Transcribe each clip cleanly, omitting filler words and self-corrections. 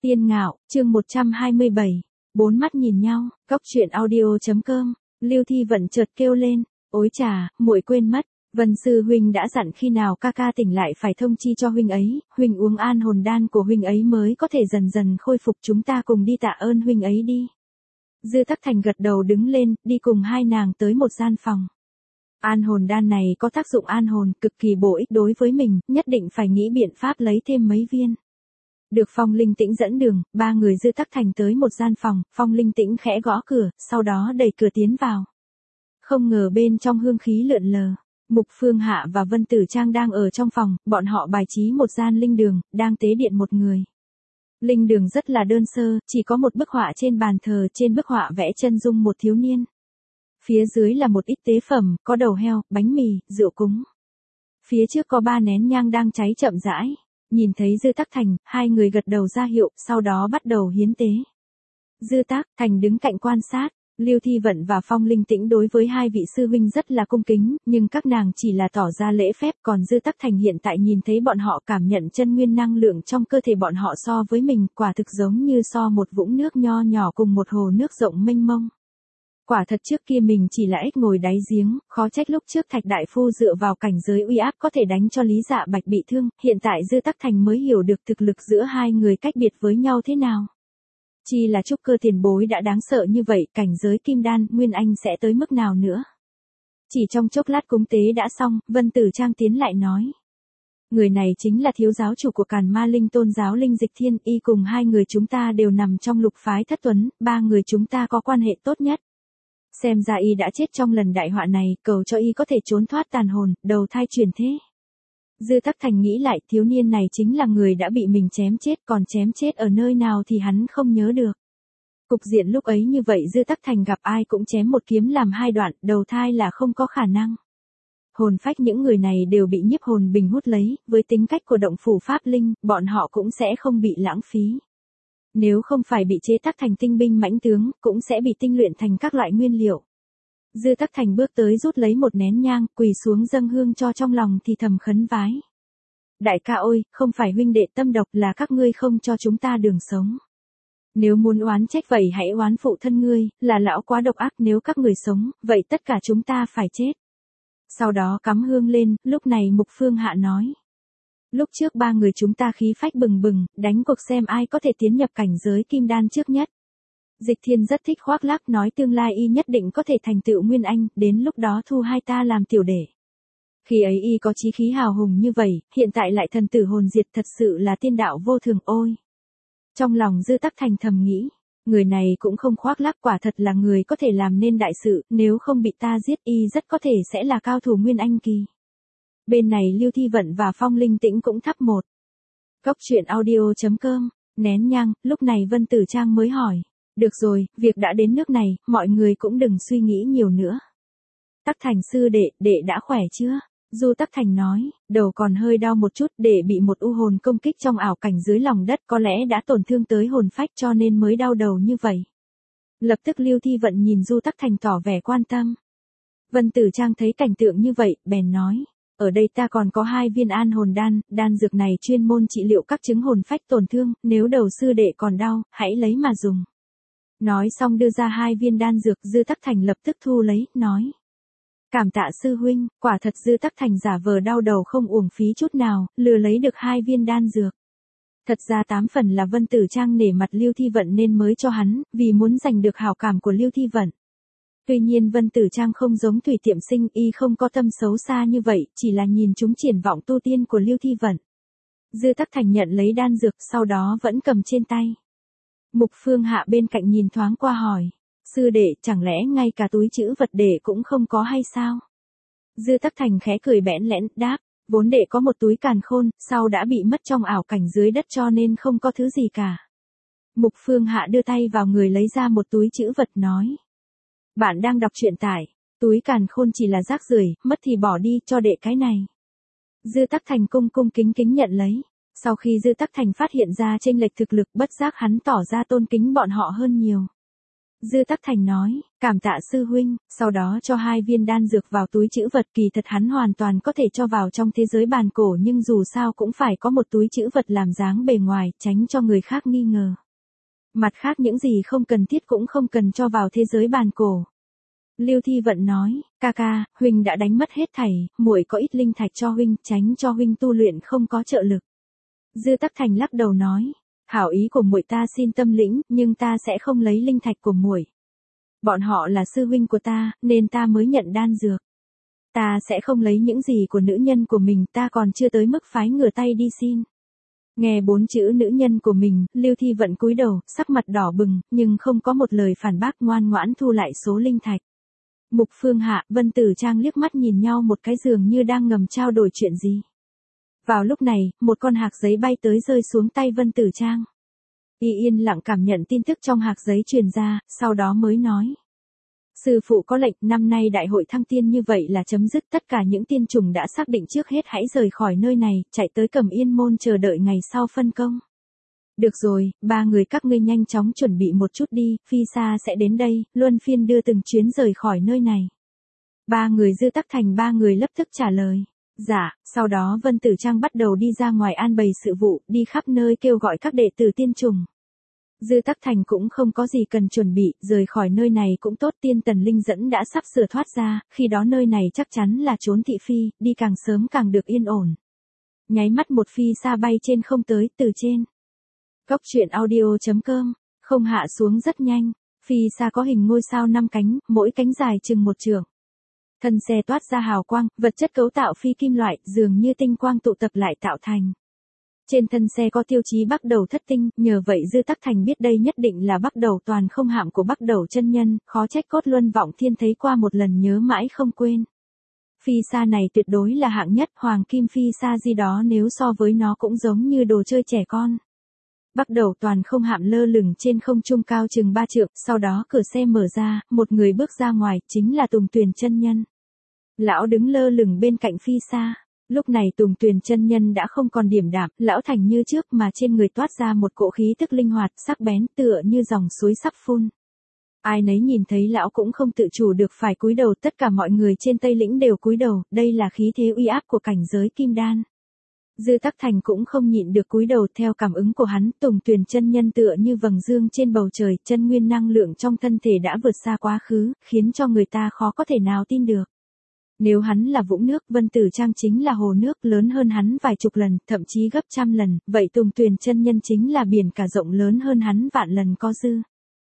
Tiên Ngạo, chương 127. Bốn mắt nhìn nhau, Cóc truyện audio.com. Lưu Thi Vận chợt kêu lên, ối chà, muội quên mất, Vân sư huynh đã dặn khi nào ca ca tỉnh lại phải thông chi cho huynh ấy, huynh uống an hồn đan của huynh ấy mới có thể dần dần khôi phục, chúng ta cùng đi tạ ơn huynh ấy đi. Dư Tắc Thành gật đầu đứng lên, đi cùng hai nàng tới một gian phòng. An hồn đan này có tác dụng an hồn, cực kỳ bổ ích đối với mình, nhất định phải nghĩ biện pháp lấy thêm mấy viên. Được Phong Linh Tĩnh dẫn đường, ba người Dư Tắc Thành tới một gian phòng, Phong Linh Tĩnh khẽ gõ cửa, sau đó đẩy cửa tiến vào. Không ngờ bên trong hương khí lượn lờ, Mục Phương Hạ và Vân Tử Trang đang ở trong phòng, bọn họ bài trí một gian linh đường, đang tế điện một người. Linh đường rất là đơn sơ, chỉ có một bức họa trên bàn thờ, trên bức họa vẽ chân dung một thiếu niên. Phía dưới là một ít tế phẩm, có đầu heo, bánh mì, rượu cúng. Phía trước có 3 nén nhang đang cháy chậm rãi. Nhìn thấy Dư Tắc Thành, hai người gật đầu ra hiệu, sau đó bắt đầu hiến tế. Dư Tắc Thành đứng cạnh quan sát, Lưu Thi Vận và Phong Linh Tĩnh đối với hai vị sư huynh rất là cung kính, nhưng các nàng chỉ là tỏ ra lễ phép, còn Dư Tắc Thành hiện tại nhìn thấy bọn họ cảm nhận chân nguyên năng lượng trong cơ thể bọn họ so với mình, quả thực giống như so một vũng nước nho nhỏ cùng một hồ nước rộng mênh mông. Quả thật trước kia mình chỉ là ếch ngồi đáy giếng, khó trách lúc trước Thạch Đại Phu dựa vào cảnh giới uy áp có thể đánh cho Lý Dạ Bạch bị thương, hiện tại Dư Tắc Thành mới hiểu được thực lực giữa hai người cách biệt với nhau thế nào. Chi là trúc cơ tiền bối đã đáng sợ như vậy, cảnh giới kim đan, Nguyên Anh sẽ tới mức nào nữa. Chỉ trong chốc lát cúng tế đã xong, Vân Tử Trang tiến lại nói. Người này chính là thiếu giáo chủ của Càn Ma Linh Tôn giáo Linh Dịch Thiên, y cùng hai người chúng ta đều nằm trong lục phái thất tuấn, ba người chúng ta có quan hệ tốt nhất. Xem ra y đã chết trong lần đại họa này, cầu cho y có thể trốn thoát tàn hồn, đầu thai chuyển thế. Dư Tắc Thành nghĩ lại, thiếu niên này chính là người đã bị mình chém chết, còn chém chết ở nơi nào thì hắn không nhớ được. Cục diện lúc ấy như vậy Dư Tắc Thành gặp ai cũng chém một kiếm làm hai đoạn, đầu thai là không có khả năng. Hồn phách những người này đều bị nhiếp hồn bình hút lấy, với tính cách của động phủ pháp linh, bọn họ cũng sẽ không bị lãng phí. Nếu không phải bị chế tác thành tinh binh mãnh tướng, cũng sẽ bị tinh luyện thành các loại nguyên liệu. Dư Tắc Thành bước tới rút lấy một nén nhang, quỳ xuống dâng hương cho trong lòng thì thầm khấn vái. Đại ca ơi, không phải huynh đệ tâm độc, là các ngươi không cho chúng ta đường sống. Nếu muốn oán trách vậy hãy oán phụ thân ngươi, là lão quá độc ác, nếu các người sống, vậy tất cả chúng ta phải chết. Sau đó cắm hương lên, lúc này Mục Phương Hạ nói. Lúc trước ba người chúng ta khí phách bừng bừng, đánh cuộc xem ai có thể tiến nhập cảnh giới kim đan trước nhất. Dịch Thiên rất thích khoác lác, nói tương lai y nhất định có thể thành tựu Nguyên Anh, đến lúc đó thu hai ta làm tiểu đệ. Khi ấy y có chí khí hào hùng như vậy, hiện tại lại thần tử hồn diệt, thật sự là tiên đạo vô thường ôi. Trong lòng Dư Tắc Thành thầm nghĩ, người này cũng không khoác lác, quả thật là người có thể làm nên đại sự, nếu không bị ta giết y rất có thể sẽ là cao thủ Nguyên Anh kỳ. Bên này Lưu Thi Vận và Phong Linh Tĩnh cũng thắp một. Cóc truyện audio.com, nén nhang, lúc này Vân Tử Trang mới hỏi. Được rồi, việc đã đến nước này, mọi người cũng đừng suy nghĩ nhiều nữa. Tắc Thành sư đệ, đệ đã khỏe chưa? Du Tắc Thành nói, đầu còn hơi đau một chút, đệ bị một u hồn công kích trong ảo cảnh dưới lòng đất, có lẽ đã tổn thương tới hồn phách cho nên mới đau đầu như vậy. Lập tức Lưu Thi Vận nhìn Du Tắc Thành tỏ vẻ quan tâm. Vân Tử Trang thấy cảnh tượng như vậy, bèn nói. Ở đây ta còn có 2 viên an hồn đan, đan dược này chuyên môn trị liệu các chứng hồn phách tổn thương, nếu đầu sư đệ còn đau, hãy lấy mà dùng. Nói xong đưa ra 2 viên đan dược, Dư Tắc Thành lập tức thu lấy, nói. Cảm tạ sư huynh, quả thật Dư Tắc Thành giả vờ đau đầu không uổng phí chút nào, lừa lấy được 2 viên đan dược. Thật ra 8 phần là Vân Tử Trang nể mặt Lưu Thi Vận nên mới cho hắn, vì muốn giành được hảo cảm của Lưu Thi Vận. Tuy nhiên Vân Tử Trang không giống Thủy Tiệm Sinh, y không có tâm xấu xa như vậy, chỉ là nhìn chúng triển vọng tu tiên của Lưu Thi Vận. Dư Tắc Thành nhận lấy đan dược, sau đó vẫn cầm trên tay. Mục Phương Hạ bên cạnh nhìn thoáng qua hỏi, sư đệ, chẳng lẽ ngay cả túi trữ vật đệ cũng không có hay sao? Dư Tắc Thành khẽ cười bẽn lẽn, đáp, vốn đệ có một túi càn khôn, sau đã bị mất trong ảo cảnh dưới đất cho nên không có thứ gì cả. Mục Phương Hạ đưa tay vào người lấy ra một túi trữ vật nói. Bạn đang đọc truyện tải, túi càn khôn chỉ là rác rưởi, mất thì bỏ đi, cho đệ cái này. Dư Tắc Thành cung cung kính kính nhận lấy. Sau khi Dư Tắc Thành phát hiện ra chênh lệch thực lực, bất giác hắn tỏ ra tôn kính bọn họ hơn nhiều. Dư Tắc Thành nói, cảm tạ sư huynh, sau đó cho 2 viên đan dược vào túi trữ vật. Kỳ thật hắn hoàn toàn có thể cho vào trong thế giới bàn cổ, nhưng dù sao cũng phải có một túi trữ vật làm dáng bề ngoài, tránh cho người khác nghi ngờ. Mặt khác những gì không cần thiết cũng không cần cho vào thế giới bàn cổ. Lưu Thi Vận nói, ca ca, huynh đã đánh mất hết thảy, muội có ít linh thạch cho huynh, tránh cho huynh tu luyện không có trợ lực. Dư Tắc Thành lắc đầu nói, hảo ý của muội ta xin tâm lĩnh, nhưng ta sẽ không lấy linh thạch của muội. Bọn họ là sư huynh của ta, nên ta mới nhận đan dược. Ta sẽ không lấy những gì của nữ nhân của mình, ta còn chưa tới mức phái ngửa tay đi xin. Nghe 4 chữ nữ nhân của mình, Lưu Thi Vận cúi đầu, sắc mặt đỏ bừng, nhưng không có một lời phản bác, ngoan ngoãn thu lại số linh thạch. Mục Phương Hạ, Vân Tử Trang liếc mắt nhìn nhau một cái, dường như đang ngầm trao đổi chuyện gì. Vào lúc này, một con hạc giấy bay tới rơi xuống tay Vân Tử Trang. Y yên lặng cảm nhận tin tức trong hạc giấy truyền ra, sau đó mới nói. Sư phụ có lệnh, năm nay đại hội thăng tiên như vậy là chấm dứt, tất cả những tiên trùng đã xác định trước hết hãy rời khỏi nơi này, chạy tới Cẩm Yên môn chờ đợi ngày sau phân công. Được rồi, 3 người các ngươi nhanh chóng chuẩn bị một chút đi, Phi Sa sẽ đến đây, luân phiên đưa từng chuyến rời khỏi nơi này. 3 người Dư Tắc Thành 3 người lập tức trả lời. Dạ, sau đó Vân Tử Trang bắt đầu đi ra ngoài an bày sự vụ, đi khắp nơi kêu gọi các đệ tử tiên trùng. Dư Tắc Thành cũng không có gì cần chuẩn bị, rời khỏi nơi này cũng tốt, tiên tần linh dẫn đã sắp sửa thoát ra, khi đó nơi này chắc chắn là trốn thị phi, đi càng sớm càng được yên ổn. Nháy mắt một Phi Sa bay trên không tới, từ trên. Góc truyện audio.com, không hạ xuống rất nhanh, Phi Sa có hình ngôi sao 5 cánh, mỗi cánh dài chừng 1 trượng. Thân xe toát ra hào quang, vật chất cấu tạo phi kim loại, dường như tinh quang tụ tập lại tạo thành. Trên thân xe có tiêu chí Bắc Đầu thất tinh, nhờ vậy Dư Tắc Thành biết đây nhất định là Bắc Đầu toàn không hạm của Bắc Đầu chân nhân, khó trách Cốt Luân Vọng Thiên thấy qua một lần nhớ mãi không quên. Phi Sa này tuyệt đối là hạng nhất, hoàng kim Phi Sa gì đó nếu so với nó cũng giống như đồ chơi trẻ con. Bắc Đầu toàn không hạm lơ lửng trên không trung cao chừng 3 trượng, sau đó cửa xe mở ra, một người bước ra ngoài, chính là Tùng Tuyền chân nhân. Lão đứng lơ lửng bên cạnh Phi Sa. Lúc này Tùng Tuyền chân nhân đã không còn điềm đạm, lão thành như trước mà trên người toát ra một cỗ khí tức linh hoạt, sắc bén, tựa như dòng suối sắp phun. Ai nấy nhìn thấy lão cũng không tự chủ được phải cúi đầu, tất cả mọi người trên Tây Lĩnh đều cúi đầu, đây là khí thế uy áp của cảnh giới kim đan. Dư Tắc Thành cũng không nhịn được cúi đầu, theo cảm ứng của hắn, Tùng Tuyền chân nhân tựa như vầng dương trên bầu trời, chân nguyên năng lượng trong thân thể đã vượt xa quá khứ, khiến cho người ta khó có thể nào tin được. Nếu hắn là vũng nước, Vân Tử Trang chính là hồ nước, lớn hơn hắn vài chục lần, thậm chí gấp trăm lần, vậy Tùng Tuyền chân nhân chính là biển cả rộng lớn hơn hắn vạn lần có dư.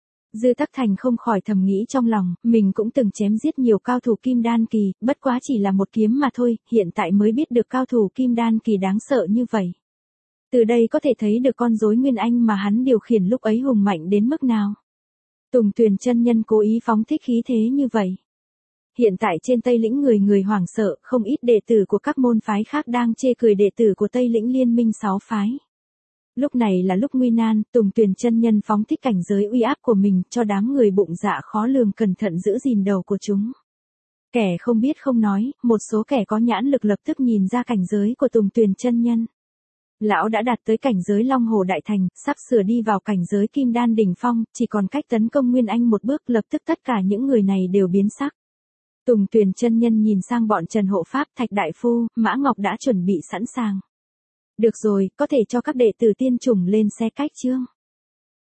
Dư Tắc Thành không khỏi thầm nghĩ trong lòng, mình cũng từng chém giết nhiều cao thủ kim đan kỳ, bất quá chỉ là một kiếm mà thôi, hiện tại mới biết được cao thủ kim đan kỳ đáng sợ như vậy. Từ đây có thể thấy được con rối Nguyên Anh mà hắn điều khiển lúc ấy hùng mạnh đến mức nào. Tùng Tuyền chân nhân cố ý phóng thích khí thế như vậy. Hiện tại trên Tây Lĩnh người người hoảng sợ, không ít đệ tử của các môn phái khác đang chê cười đệ tử của Tây Lĩnh liên minh 6 phái. Lúc này là lúc nguy nan, Tùng Tuyền chân nhân phóng thích cảnh giới uy áp của mình cho đám người bụng dạ khó lường cẩn thận giữ gìn đầu của chúng. Kẻ không biết không nói, một số kẻ có nhãn lực lập tức nhìn ra cảnh giới của Tùng Tuyền chân nhân. Lão đã đạt tới cảnh giới Long Hồ Đại Thành, sắp sửa đi vào cảnh giới Kim Đan đỉnh phong, chỉ còn cách tấn công Nguyên Anh một bước, lập tức tất cả những người này đều biến sắc. Tùng Tuyền chân nhân nhìn sang bọn Trần Hộ Pháp, Thạch Đại Phu, Mã Ngọc đã chuẩn bị sẵn sàng. Được rồi, có thể cho các đệ tử tiên chủng lên xe cách chưa?